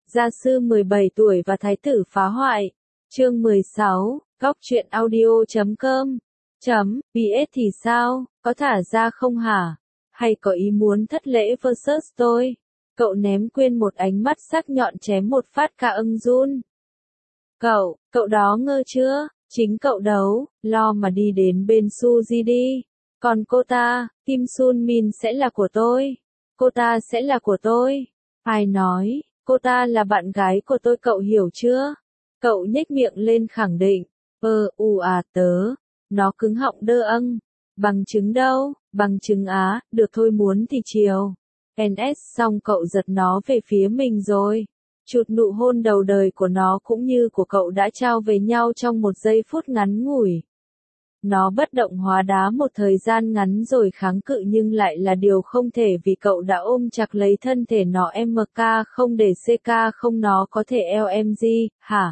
Gia sư 17 tuổi và thái tử phá hoại. Chương 16, Góc truyện audio.com. PS thì sao, có thả ra không hả? Hay có ý muốn thất lễ versus tôi? Cậu ném quên một ánh mắt sắc nhọn chém một phát cả ưng Jun. Cậu đó ngơ chưa? Chính cậu đấu, lo mà đi đến bên Suzy đi. Còn cô ta, Kim Sun Min sẽ là của tôi. Cô ta sẽ là của tôi. Ai nói, cô ta là bạn gái của tôi, cậu hiểu chưa? Cậu nhếch miệng lên khẳng định. Tớ. Nó cứng họng đơ âng. Bằng chứng đâu? Bằng chứng á, được thôi muốn thì chiều. NS xong cậu giật nó về phía mình rồi. Chụt nụ hôn đầu đời của nó cũng như của cậu đã trao về nhau trong một giây phút ngắn ngủi. Nó bất động hóa đá một thời gian ngắn rồi kháng cự nhưng lại là điều không thể vì cậu đã ôm chặt lấy thân thể nó. MK không để CK không nó có thể LMG, hả?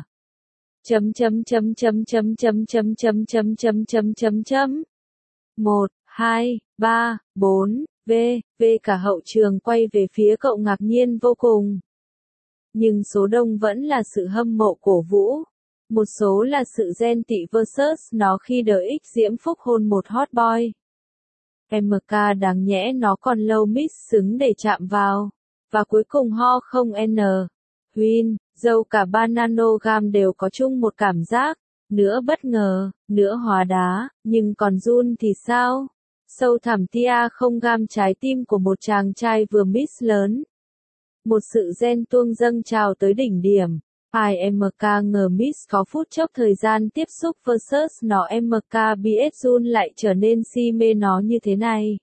1, 2, 3, 4, V cả hậu trường quay về phía cậu ngạc nhiên vô cùng. Nhưng số đông vẫn là sự hâm mộ cổ vũ. Một số là sự ghen tị versus nó khi đợi X diễm phúc hôn một hot boy. MK đáng nhẽ nó còn lâu miss xứng để chạm vào. Và cuối cùng ho không N. Huyên, dâu cả ba nanogam đều có chung một cảm giác. Nửa bất ngờ, nửa hóa đá, nhưng còn Jun thì sao? Sâu thẳm tia không gam trái tim của một chàng trai vừa miss lớn. Một sự ghen tuông dâng trào tới đỉnh điểm. MK ngờ miss có phút chốc thời gian tiếp xúc versus nó. MK biết Jun lại trở nên si mê nó như thế này.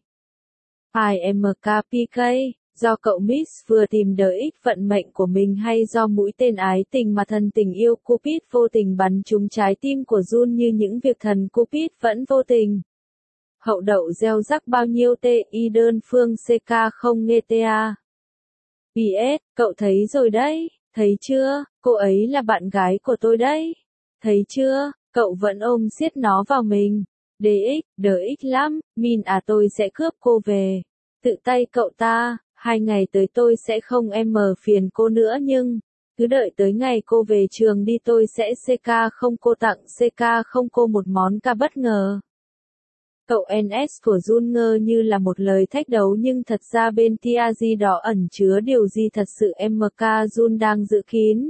MK PK, do cậu miss vừa tìm đợi ích vận mệnh của mình hay do mũi tên ái tình mà thần tình yêu Cupid vô tình bắn trúng trái tim của Jun như những việc thần Cupid vẫn vô tình. Hậu đậu gieo rắc bao nhiêu TI đơn phương CK không nghe TA. PS, cậu thấy rồi đấy, thấy chưa, cô ấy là bạn gái của tôi đấy. Thấy chưa, cậu vẫn ôm siết nó vào mình. Đợi ích lắm, Min tôi sẽ cướp cô về. Tự tay cậu ta, 2 ngày tới tôi sẽ không phiền cô nữa nhưng, cứ đợi tới ngày cô về trường đi tôi sẽ CK không cô tặng CK không cô một món quà bất ngờ. Cậu NS của Jun ngơ như là một lời thách đấu nhưng thật ra bên TRG đó ẩn chứa điều gì thật sự. MK Jun đang giữ kín.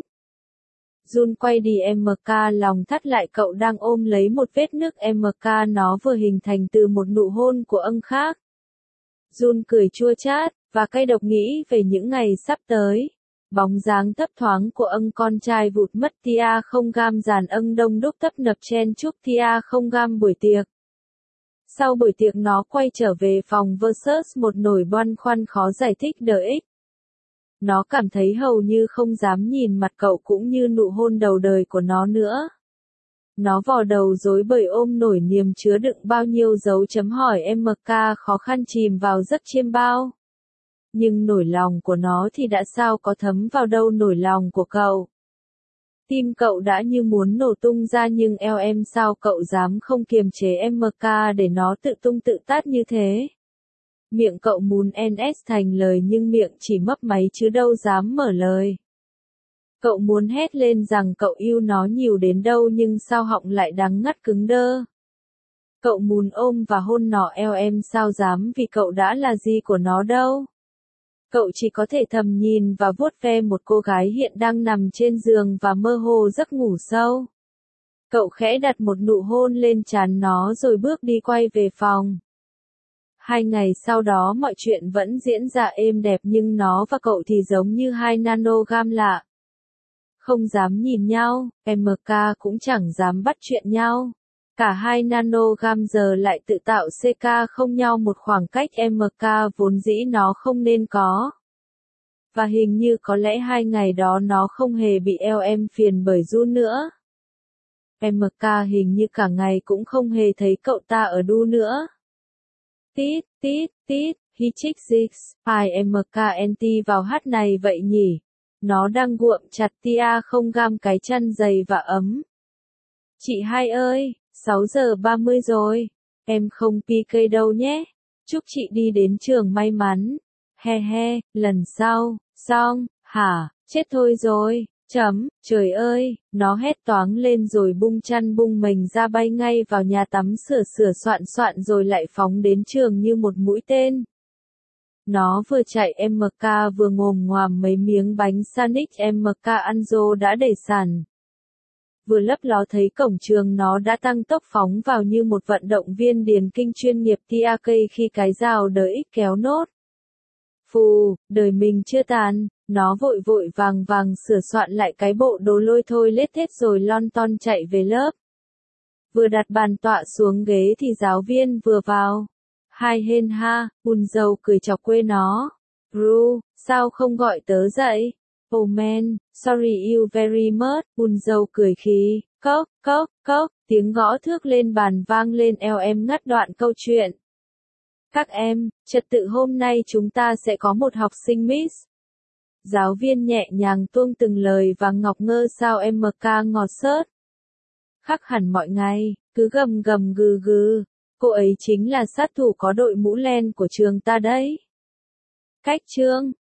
Jun quay đi MK lòng thắt lại, cậu đang ôm lấy một vết nước MK nó vừa hình thành từ một nụ hôn của âng khác. Jun cười chua chát và cay độc nghĩ về những ngày sắp tới. Bóng dáng thấp thoáng của âng con trai vụt mất. Tia không gam dàn âng đông đúc tấp nập chen chúc Tia không gam buổi tiệc. Sau buổi tiệc nó quay trở về phòng versus một nỗi băn khoăn khó giải thích đợi ích. Nó cảm thấy hầu như không dám nhìn mặt cậu cũng như nụ hôn đầu đời của nó nữa. Nó vò đầu rối bời ôm nỗi niềm chứa đựng bao nhiêu dấu chấm hỏi. MK khó khăn chìm vào giấc chiêm bao. Nhưng nỗi lòng của nó thì đã sao có thấm vào đâu nỗi lòng của cậu. Tim cậu đã như muốn nổ tung ra nhưng sao cậu dám không kiềm chế MK để nó tự tung tự tát như thế. Miệng cậu muốn NS thành lời nhưng miệng chỉ mấp máy chứ đâu dám mở lời. Cậu muốn hét lên rằng cậu yêu nó nhiều đến đâu nhưng sao họng lại đắng ngắt cứng đơ. Cậu muốn ôm và hôn nó sao dám vì cậu đã là gì của nó đâu. Cậu chỉ có thể thầm nhìn và vuốt ve một cô gái hiện đang nằm trên giường và mơ hồ giấc ngủ sâu. Cậu khẽ đặt một nụ hôn lên trán nó rồi bước đi quay về phòng. 2 ngày sau đó mọi chuyện vẫn diễn ra êm đẹp nhưng nó và cậu thì giống như 2 nanogam lạ. Không dám nhìn nhau, MK cũng chẳng dám bắt chuyện nhau. Cả 2 nanogam giờ lại tự tạo CK không nhau một khoảng cách MK vốn dĩ nó không nên có. Và hình như có lẽ 2 ngày đó nó không hề bị phiền bởi Jun nữa. MK hình như cả ngày cũng không hề thấy cậu ta ở đu nữa. Tít, he chick six, MK anti vào hát này vậy nhỉ? Nó đang guộm chặt Tia không gam cái chăn dày và ấm. Chị hai ơi, 6 giờ 30 rồi, em không PK đâu nhé. Chúc chị đi đến trường may mắn. He he, lần sau, xong, hả? Chết thôi rồi, trời ơi, nó hét toáng lên rồi bung chăn bung mền ra bay ngay vào nhà tắm sửa soạn soạn rồi lại phóng đến trường như một mũi tên. Nó vừa chạy MK vừa ngồm ngoàm mấy miếng bánh sandwich MK Anzo đã để sẵn. Vừa lấp ló thấy cổng trường nó đã tăng tốc phóng vào như một vận động viên điền kinh chuyên nghiệp TAK khi cái rào đỡ ích kéo nốt. Phù, đời mình chưa tàn, nó vội vội vàng vàng sửa soạn lại cái bộ đồ lôi thôi lết thết rồi lon ton chạy về lớp. Vừa đặt bàn tọa xuống ghế thì giáo viên vừa vào. Hai hên ha, buồn rầu cười chọc quê nó. Ru, sao không gọi tớ dậy? Oh man, sorry you very much, buồn rầu cười khí. Cốc, tiếng gõ thước lên bàn vang lên eo em ngắt đoạn câu chuyện. Các em, trật tự hôm nay chúng ta sẽ có một học sinh miss. Giáo viên nhẹ nhàng tuông từng lời và ngọc ngơ sao MK ngọt xớt. Khác hẳn mọi ngày, cứ gầm gầm gừ gừ. Cô ấy chính là sát thủ có đội mũ len của trường ta đấy. Cách chương